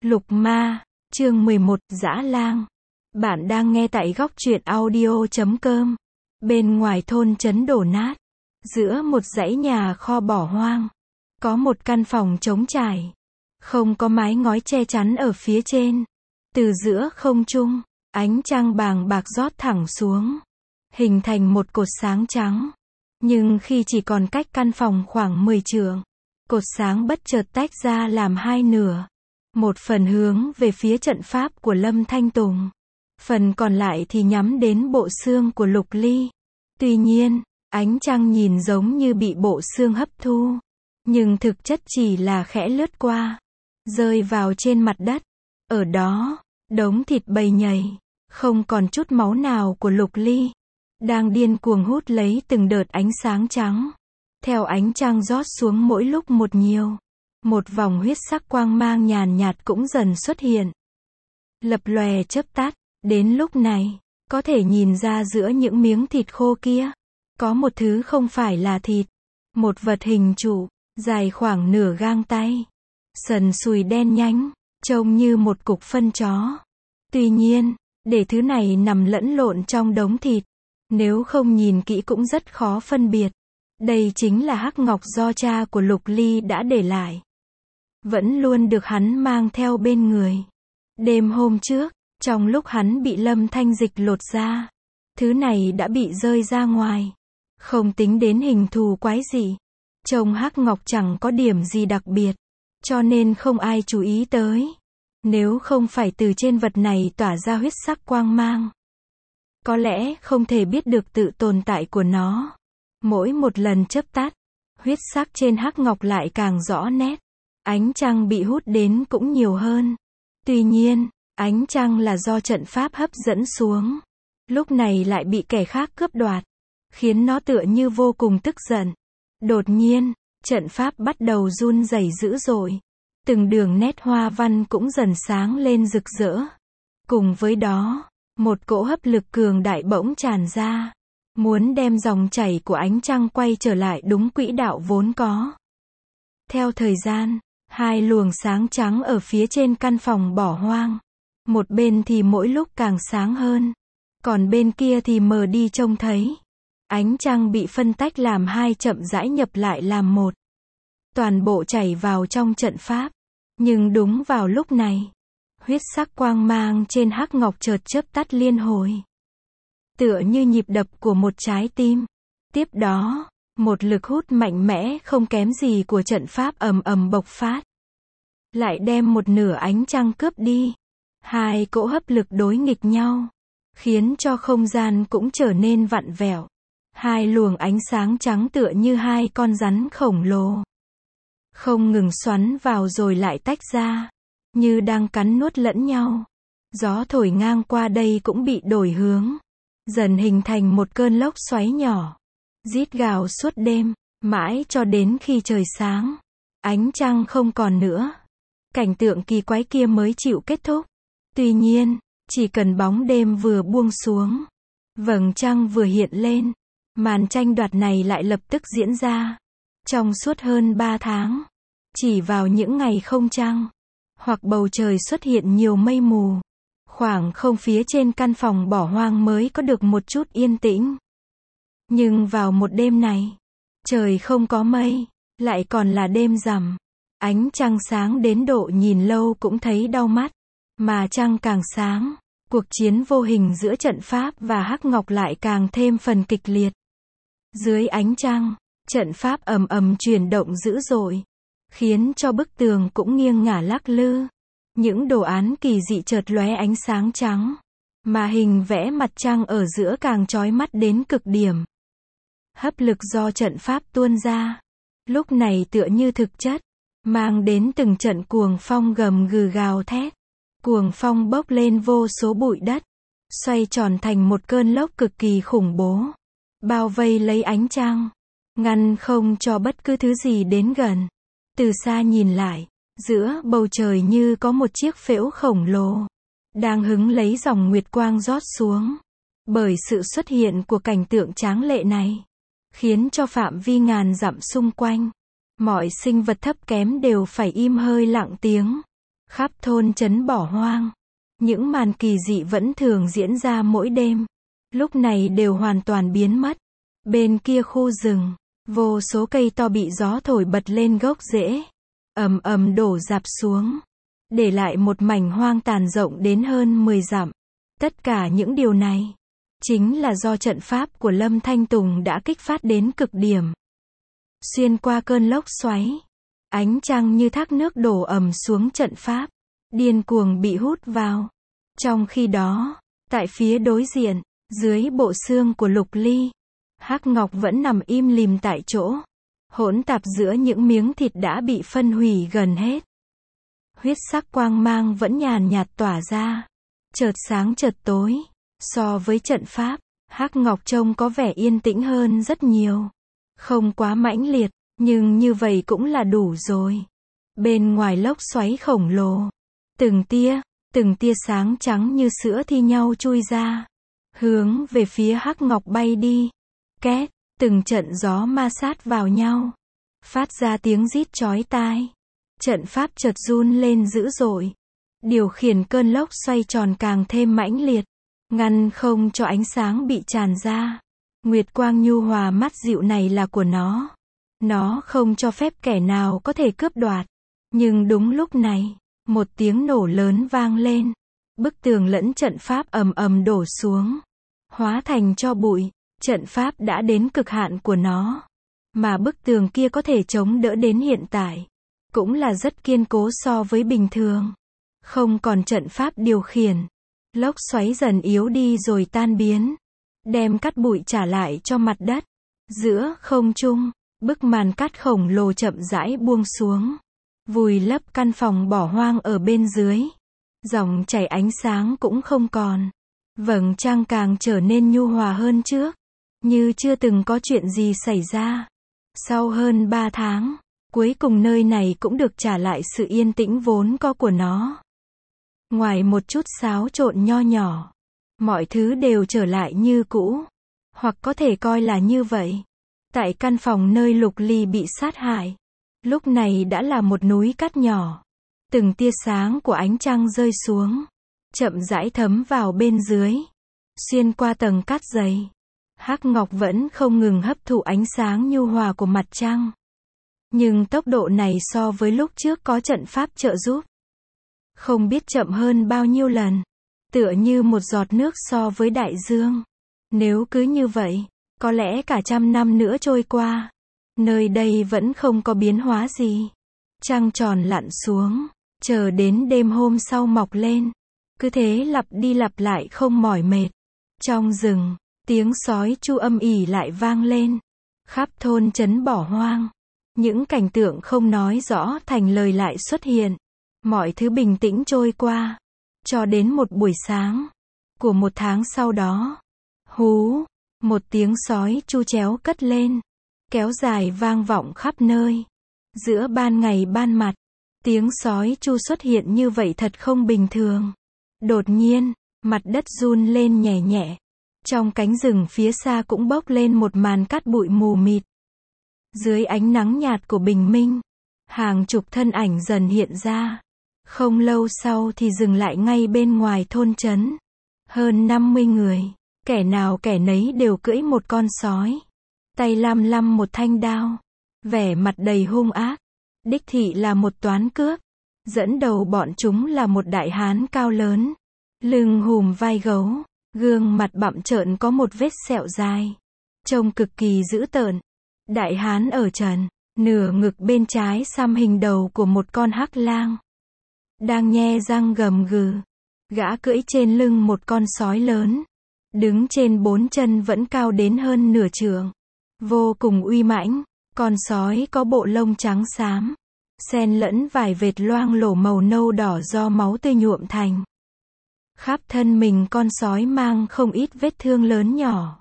Lục Ma, chương 11, Dã Lang. Bạn đang nghe tại góc truyện audio.com. Bên ngoài thôn trấn đổ nát, giữa một dãy nhà kho bỏ hoang, có một căn phòng trống trải, không có mái ngói che chắn ở phía trên. Từ giữa không trung, ánh trăng bàng bạc rót thẳng xuống, hình thành một cột sáng trắng. Nhưng khi chỉ còn cách căn phòng khoảng 10 trượng, cột sáng bất chợt tách ra làm hai nửa. Một phần hướng về phía trận pháp của Lâm Thanh Tùng, phần còn lại thì nhắm đến bộ xương của Lục Ly. Tuy nhiên, ánh trăng nhìn giống như bị bộ xương hấp thu, nhưng thực chất chỉ là khẽ lướt qua, rơi vào trên mặt đất. Ở đó, đống thịt bầy nhầy, không còn chút máu nào của Lục Ly, đang điên cuồng hút lấy từng đợt ánh sáng trắng. Theo ánh trăng rót xuống mỗi lúc một nhiều, một vòng huyết sắc quang mang nhàn nhạt cũng dần xuất hiện, lập lòe chớp tắt. Đến lúc này, có thể nhìn ra giữa những miếng thịt khô kia, có một thứ không phải là thịt, một vật hình trụ, dài khoảng nửa gang tay, sần sùi đen nhánh, trông như một cục phân chó. Tuy nhiên, để thứ này nằm lẫn lộn trong đống thịt, nếu không nhìn kỹ cũng rất khó phân biệt. Đây chính là hắc ngọc do cha của Lục Ly đã để lại, vẫn luôn được hắn mang theo bên người. Đêm hôm trước, trong lúc hắn bị Lâm Thanh Dịch lột ra, thứ này đã bị rơi ra ngoài. Không tính đến hình thù quái dị, trông hắc ngọc chẳng có điểm gì đặc biệt, cho nên không ai chú ý tới. Nếu không phải từ trên vật này tỏa ra huyết sắc quang mang, có lẽ không thể biết được tự tồn tại của nó. Mỗi một lần chớp tắt, huyết sắc trên hắc ngọc lại càng rõ nét. Ánh trăng bị hút đến cũng nhiều hơn. Tuy nhiên, ánh trăng là do trận pháp hấp dẫn xuống, lúc này lại bị kẻ khác cướp đoạt, khiến nó tựa như vô cùng tức giận. Đột nhiên, trận pháp bắt đầu run rẩy dữ dội. Từng đường nét hoa văn cũng dần sáng lên rực rỡ. Cùng với đó, một cỗ hấp lực cường đại bỗng tràn ra, muốn đem dòng chảy của ánh trăng quay trở lại đúng quỹ đạo vốn có. Theo thời gian, hai luồng sáng trắng ở phía trên căn phòng bỏ hoang, một bên thì mỗi lúc càng sáng hơn, còn bên kia thì mờ đi trông thấy. Ánh trăng bị phân tách làm hai, chậm rãi nhập lại làm một, toàn bộ chảy vào trong trận pháp. Nhưng đúng vào lúc này, huyết sắc quang mang trên hắc ngọc chợt chớp tắt liên hồi, tựa như nhịp đập của một trái tim. Tiếp đó, một lực hút mạnh mẽ không kém gì của trận pháp ầm ầm bộc phát, lại đem một nửa ánh trăng cướp đi. Hai cỗ hấp lực đối nghịch nhau, khiến cho không gian cũng trở nên vặn vẹo. Hai luồng ánh sáng trắng tựa như hai con rắn khổng lồ, không ngừng xoắn vào rồi lại tách ra, như đang cắn nuốt lẫn nhau. Gió thổi ngang qua đây cũng bị đổi hướng, dần hình thành một cơn lốc xoáy nhỏ, rít gào suốt đêm, mãi cho đến khi trời sáng, ánh trăng không còn nữa, cảnh tượng kỳ quái kia mới chịu kết thúc. Tuy nhiên, chỉ cần bóng đêm vừa buông xuống, vầng trăng vừa hiện lên, màn tranh đoạt này lại lập tức diễn ra. Trong suốt hơn 3 tháng, chỉ vào những ngày không trăng, hoặc bầu trời xuất hiện nhiều mây mù, khoảng không phía trên căn phòng bỏ hoang mới có được một chút yên tĩnh. Nhưng vào một đêm này, trời không có mây, lại còn là đêm rằm. Ánh trăng sáng đến độ nhìn lâu cũng thấy đau mắt, mà trăng càng sáng, cuộc chiến vô hình giữa trận pháp và hắc ngọc lại càng thêm phần kịch liệt. Dưới ánh trăng, trận pháp ầm ầm chuyển động dữ dội, khiến cho bức tường cũng nghiêng ngả lắc lư. Những đồ án kỳ dị chợt lóe ánh sáng trắng, mà hình vẽ mặt trăng ở giữa càng chói mắt đến cực điểm. Hấp lực do trận pháp tuôn ra, lúc này tựa như thực chất, mang đến từng trận cuồng phong gầm gừ gào thét. Cuồng phong bốc lên vô số bụi đất, xoay tròn thành một cơn lốc cực kỳ khủng bố, bao vây lấy ánh trăng, ngăn không cho bất cứ thứ gì đến gần. Từ xa nhìn lại, giữa bầu trời như có một chiếc phễu khổng lồ, đang hứng lấy dòng nguyệt quang rót xuống. Bởi sự xuất hiện của cảnh tượng tráng lệ này, khiến cho phạm vi ngàn dặm xung quanh, mọi sinh vật thấp kém đều phải im hơi lặng tiếng. Khắp thôn trấn bỏ hoang. Những màn kỳ dị vẫn thường diễn ra mỗi đêm. Lúc này đều hoàn toàn biến mất. Bên kia khu rừng, vô số cây to bị gió thổi bật lên gốc rễ. Ầm ầm đổ rạp xuống. Để lại một mảnh hoang tàn rộng đến hơn 10 dặm. Tất cả những điều này, chính là do trận pháp của Lâm Thanh Tùng đã kích phát đến cực điểm. Xuyên qua cơn lốc xoáy, ánh trăng như thác nước đổ ầm xuống trận pháp, điên cuồng bị hút vào. Trong khi đó, tại phía đối diện, dưới bộ xương của Lục Ly, Hắc Ngọc vẫn nằm im lìm tại chỗ, hỗn tạp giữa những miếng thịt đã bị phân hủy gần hết. Huyết sắc quang mang vẫn nhàn nhạt tỏa ra, chợt sáng chợt tối. So với trận pháp, Hắc Ngọc trông có vẻ yên tĩnh hơn rất nhiều. Không quá mãnh liệt, nhưng như vậy cũng là đủ rồi. Bên ngoài lốc xoáy khổng lồ, từng tia sáng trắng như sữa thi nhau chui ra, hướng về phía Hắc Ngọc bay đi. Két, từng trận gió ma sát vào nhau, phát ra tiếng rít chói tai. Trận pháp chợt run lên dữ dội, điều khiển cơn lốc xoay tròn càng thêm mãnh liệt, ngăn không cho ánh sáng bị tràn ra. Nguyệt quang nhu hòa mát dịu này là của nó không cho phép kẻ nào có thể cướp đoạt. Nhưng đúng lúc này, một tiếng nổ lớn vang lên, bức tường lẫn trận pháp ầm ầm đổ xuống, hóa thành tro bụi. Trận pháp đã đến cực hạn của nó, mà bức tường kia có thể chống đỡ đến hiện tại, cũng là rất kiên cố so với bình thường. Không còn trận pháp điều khiển, lốc xoáy dần yếu đi rồi tan biến, đem cát bụi trả lại cho mặt đất. Giữa không trung, bức màn cát khổng lồ chậm rãi buông xuống, vùi lấp căn phòng bỏ hoang ở bên dưới. Dòng chảy ánh sáng cũng không còn, vầng trăng càng trở nên nhu hòa hơn trước, như chưa từng có chuyện gì xảy ra. Sau hơn 3 tháng, cuối cùng nơi này cũng được trả lại sự yên tĩnh vốn có của nó. Ngoài một chút xáo trộn nho nhỏ, mọi thứ đều trở lại như cũ, hoặc có thể coi là như vậy. Tại căn phòng nơi Lục Ly bị sát hại, lúc này đã là một núi cát nhỏ. Từng tia sáng của ánh trăng rơi xuống, chậm rãi thấm vào bên dưới, xuyên qua tầng cát dày. Hắc Ngọc vẫn không ngừng hấp thụ ánh sáng nhu hòa của mặt trăng. Nhưng tốc độ này so với lúc trước có trận pháp trợ giúp, không biết chậm hơn bao nhiêu lần. Tựa như một giọt nước so với đại dương. Nếu cứ như vậy, có lẽ cả 100 năm nữa trôi qua, nơi đây vẫn không có biến hóa gì. Trăng tròn lặn xuống, chờ đến đêm hôm sau mọc lên. Cứ thế lặp đi lặp lại không mỏi mệt. Trong rừng, tiếng sói chu âm ỉ lại vang lên. Khắp thôn trấn bỏ hoang, những cảnh tượng không nói rõ thành lời lại xuất hiện. Mọi thứ bình tĩnh trôi qua, cho đến một buổi sáng của một tháng sau đó. Hú, một tiếng sói chu chéo cất lên, kéo dài vang vọng khắp nơi. Giữa ban ngày ban mặt, tiếng sói chu xuất hiện như vậy thật không bình thường. Đột nhiên, mặt đất run lên nhẹ nhẹ. Trong cánh rừng phía xa cũng bốc lên một màn cát bụi mù mịt. Dưới ánh nắng nhạt của bình minh, hàng chục thân ảnh dần hiện ra. Không lâu sau thì dừng lại ngay bên ngoài thôn trấn. Hơn 50 người, kẻ nào kẻ nấy đều cưỡi một con sói, tay lăm lăm một thanh đao, vẻ mặt đầy hung ác. Đích thị là một toán cướp, dẫn đầu bọn chúng là một đại hán cao lớn, lưng hùm vai gấu, gương mặt bặm trợn có một vết sẹo dài, trông cực kỳ dữ tợn. Đại hán ở trần, nửa ngực bên trái xăm hình đầu của một con hắc lang, đang nhe răng gầm gừ. Gã cưỡi trên lưng một con sói lớn, đứng trên 4 chân vẫn cao đến hơn nửa trượng, vô cùng uy mãnh. Con sói có bộ lông trắng xám, xen lẫn vài vệt loang lổ màu nâu đỏ do máu tươi nhuộm thành. Khắp thân mình con sói mang không ít vết thương lớn nhỏ,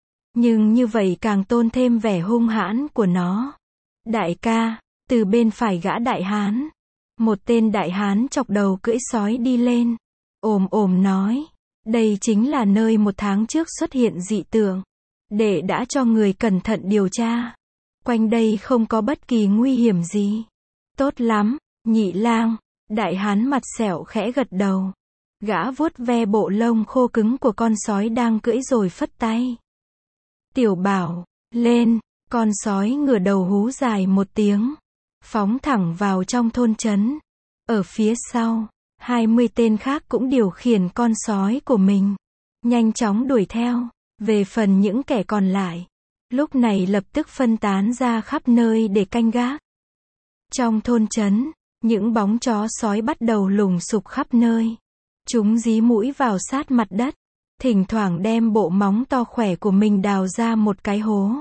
nhưng như vậy càng tôn thêm vẻ hung hãn của nó. Đại ca, từ bên phải gã đại hán, một tên đại hán chọc đầu cưỡi sói đi lên, ồm ồm nói, đây chính là nơi một tháng trước xuất hiện dị tượng. Đệ đã cho người cẩn thận điều tra, quanh đây không có bất kỳ nguy hiểm gì. Tốt lắm, nhị lang, Đại hán mặt sẹo khẽ gật đầu. Gã vuốt ve bộ lông khô cứng của con sói đang cưỡi rồi phất tay. Tiểu Bảo, lên, con sói ngửa đầu hú dài một tiếng. Phóng thẳng vào trong thôn trấn. Ở phía sau, 20 tên khác cũng điều khiển con sói của mình. Nhanh chóng đuổi theo. Về phần những kẻ còn lại, lúc này lập tức phân tán ra khắp nơi để canh gác. Trong thôn trấn, những bóng chó sói bắt đầu lùng sục khắp nơi. Chúng dí mũi vào sát mặt đất, thỉnh thoảng đem bộ móng to khỏe của mình đào ra một cái hố.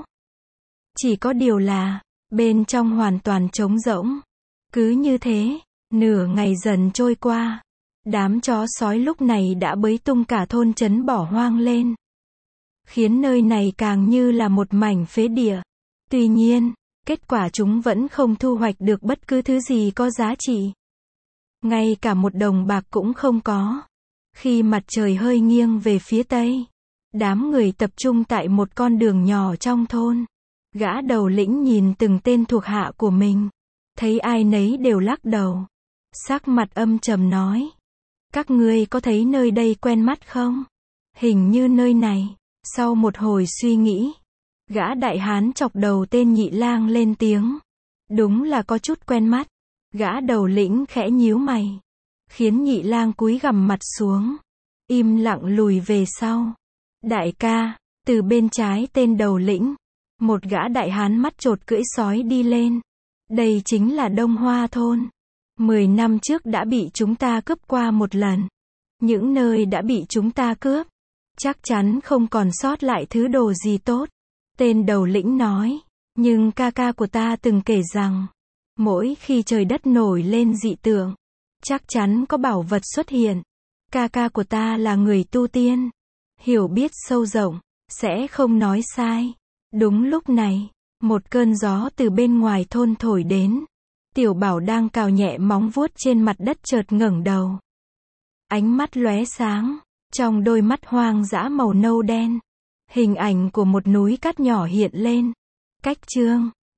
Chỉ có điều là, bên trong hoàn toàn trống rỗng. Cứ như thế, nửa ngày dần trôi qua. Đám chó sói lúc này đã bới tung cả thôn trấn bỏ hoang lên. Khiến nơi này càng như là một mảnh phế địa. Tuy nhiên, kết quả chúng vẫn không thu hoạch được bất cứ thứ gì có giá trị. Ngay cả một đồng bạc cũng không có. Khi mặt trời hơi nghiêng về phía tây, đám người tập trung tại một con đường nhỏ trong thôn. Gã đầu lĩnh nhìn từng tên thuộc hạ của mình. Thấy ai nấy đều lắc đầu. Sắc mặt âm trầm nói. Các ngươi có thấy nơi đây quen mắt không? Hình như nơi này. Sau một hồi suy nghĩ, gã đại hán chọc đầu tên Nhị Lang lên tiếng. Đúng là có chút quen mắt. Gã đầu lĩnh khẽ nhíu mày. Khiến Nhị Lang cúi gằm mặt xuống. Im lặng lùi về sau. Đại ca, từ bên trái tên đầu lĩnh. Một gã đại hán mắt chột cưỡi sói đi lên. Đây chính là Đông Hoa thôn. 10 năm trước đã bị chúng ta cướp qua một lần. Những nơi đã bị chúng ta cướp, chắc chắn không còn sót lại thứ đồ gì tốt. Tên đầu lĩnh nói. Nhưng ca ca của ta từng kể rằng, mỗi khi trời đất nổi lên dị tượng, chắc chắn có bảo vật xuất hiện. Ca ca của ta là người tu tiên, hiểu biết sâu rộng, sẽ không nói sai. Đúng lúc này, một cơn gió từ bên ngoài thôn thổi đến. Tiểu Bảo đang cào nhẹ móng vuốt trên mặt đất chợt ngẩng đầu. Ánh mắt lóe sáng, trong đôi mắt hoang dã màu nâu đen. Hình ảnh của một núi cát nhỏ hiện lên. Cách chương